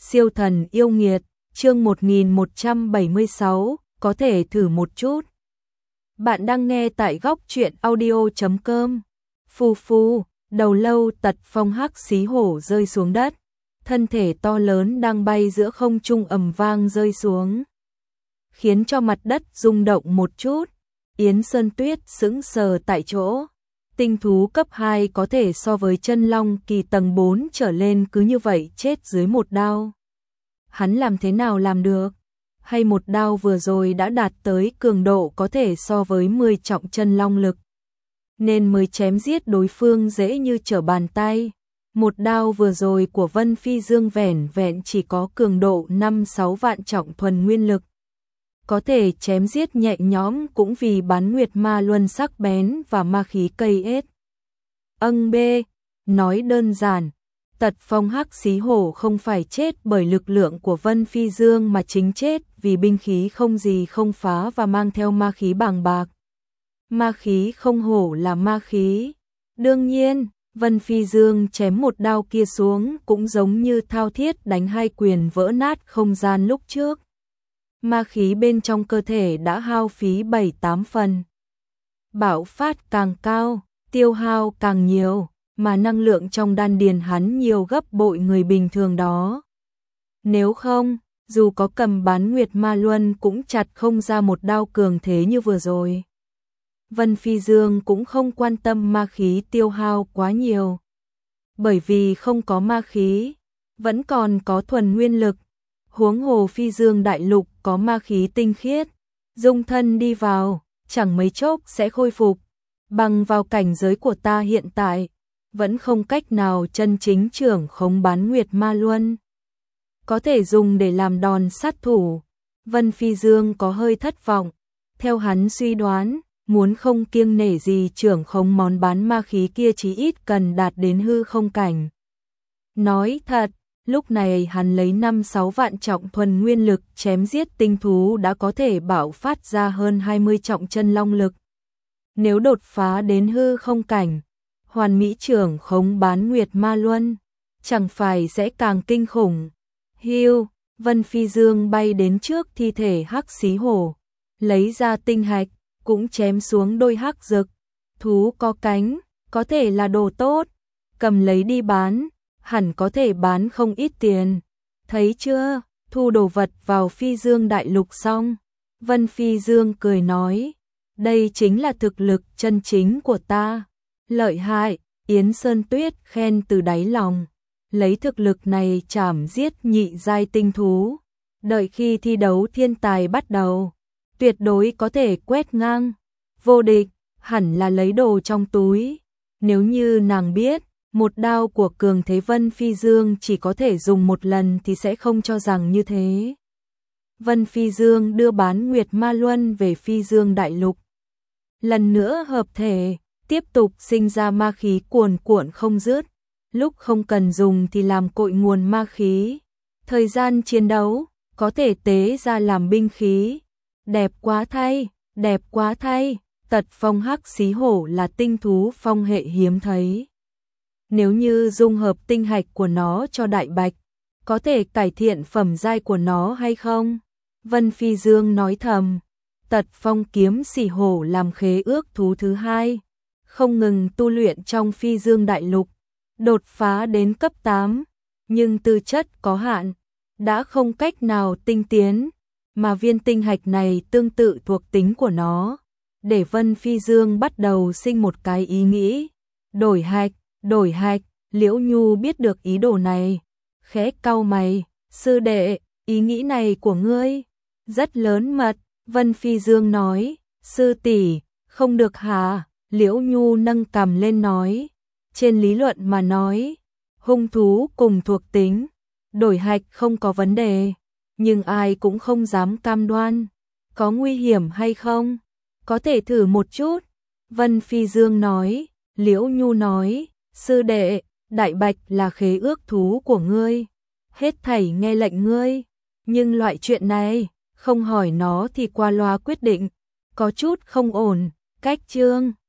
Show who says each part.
Speaker 1: Siêu thần yêu nghiệt, chương 1176, có thể thử một chút. Bạn đang nghe tại góc truyện audio.com. Phù phù, đầu lâu Tật Phong hắc xí hổ rơi xuống đất, thân thể to lớn đang bay giữa không trung ầm vang rơi xuống, khiến cho mặt đất rung động một chút. Yến Sơn Tuyết sững sờ tại chỗ. Tinh thú cấp 2 có thể so với chân long kỳ tầng 4 trở lên cứ như vậy chết dưới một đao. Hắn làm thế nào làm được? Hay một đao vừa rồi đã đạt tới cường độ có thể so với 10 trọng chân long lực, nên mới chém giết đối phương dễ như trở bàn tay. Một đao vừa rồi của Vân Phi Dương vẻn vẹn chỉ có cường độ 5-6 vạn trọng thuần nguyên lực, có thể chém giết nhẹ nhõm cũng vì bán nguyệt ma luân sắc bén và ma khí cây ết. Nói đơn giản, Tật Phong hắc xí hổ không phải chết bởi lực lượng của Vân Phi Dương mà chính chết vì binh khí không gì không phá và mang theo ma khí bàng bạc. Ma khí không hổ là ma khí. Đương nhiên, Vân Phi Dương chém một đao kia xuống cũng giống như thao thiết đánh hai quyền vỡ nát không gian lúc trước. Ma khí bên trong cơ thể đã hao phí 7-8 phần. Bạo phát càng cao, tiêu hao càng nhiều, mà năng lượng trong đan điền hắn nhiều gấp bội người bình thường đó. Nếu không, dù có cầm bán nguyệt ma luân cũng chặt không ra một đao cường thế như vừa rồi. Vân Phi Dương cũng không quan tâm ma khí tiêu hao quá nhiều. Bởi vì không có ma khí, vẫn còn có thuần nguyên lực. Huống hồ Phi Dương đại lục có ma khí tinh khiết, dung thân đi vào, chẳng mấy chốc sẽ khôi phục. Bằng vào cảnh giới của ta hiện tại, vẫn không cách nào chân chính trưởng khống bán nguyệt ma luân, có thể dùng để làm đòn sát thủ. Vân Phi Dương có hơi thất vọng. Theo hắn suy đoán, muốn không kiêng nể gì trưởng khống món bán ma khí kia chí ít cần đạt đến hư không cảnh. Nói thật, lúc này hắn lấy 5-6 vạn trọng thuần nguyên lực chém giết tinh thú đã có thể bạo phát ra hơn 20 trọng chân long lực. Nếu đột phá đến hư không cảnh, hoàn mỹ trưởng khống bán nguyệt ma luân, chẳng phải sẽ càng kinh khủng. Hiu, Vân Phi Dương bay đến trước thi thể hắc xí hổ, lấy ra tinh hạch, cũng chém xuống đôi hắc dực. Thú có cánh, có thể là đồ tốt, cầm lấy đi bán, hẳn có thể bán không ít tiền. Thấy chưa, thu đồ vật vào Phi Dương đại lục xong, Vân Phi Dương cười nói, đây chính là thực lực chân chính của ta. Lợi hại, Yến Sơn Tuyết khen từ đáy lòng. Lấy thực lực này chảm giết nhị giai tinh thú, đợi khi thi đấu thiên tài bắt đầu, tuyệt đối có thể quét ngang vô địch, hẳn là lấy đồ trong túi. Nếu như nàng biết, một đao của cường thế Vân Phi Dương chỉ có thể dùng một lần thì sẽ không cho rằng như thế. Vân Phi Dương đưa bán nguyệt ma luân về Phi Dương đại lục, lần nữa hợp thể, tiếp tục sinh ra ma khí cuồn cuộn không dứt. Lúc không cần dùng thì làm cội nguồn ma khí, thời gian chiến đấu có thể tế ra làm binh khí. Đẹp quá thay, đẹp quá thay. Tật Phong hắc xí hổ là tinh thú phong hệ hiếm thấy. Nếu như dung hợp tinh hạch của nó cho đại bạch, có thể cải thiện phẩm giai của nó hay không? Vân Phi Dương nói thầm. Tật Phong kiếm xỉ hổ làm khế ước thú thứ 2, không ngừng tu luyện trong Phi Dương đại lục, đột phá đến cấp 8, nhưng tư chất có hạn, đã không cách nào tinh tiến, mà viên tinh hạch này tương tự thuộc tính của nó, để Vân Phi Dương bắt đầu sinh một cái ý nghĩ, đổi hạch. Liễu Nhu biết được ý đồ này, khẽ cau mày, sư đệ, ý nghĩ này của ngươi rất lớn mật. Vân Phi Dương nói, sư tỷ, không được hả? Liễu Nhu nâng cằm lên nói, trên lý luận mà nói, hung thú cùng thuộc tính, đổi hạch không có vấn đề, nhưng ai cũng không dám cam đoan, có nguy hiểm hay không, có thể thử một chút. Vân Phi Dương nói. Liễu Nhu nói, sư đệ, đại bạch là khế ước thú của ngươi, hết thảy nghe lệnh ngươi, nhưng loại chuyện này, không hỏi nó thì qua loa quyết định, có chút không ổn. Cách chương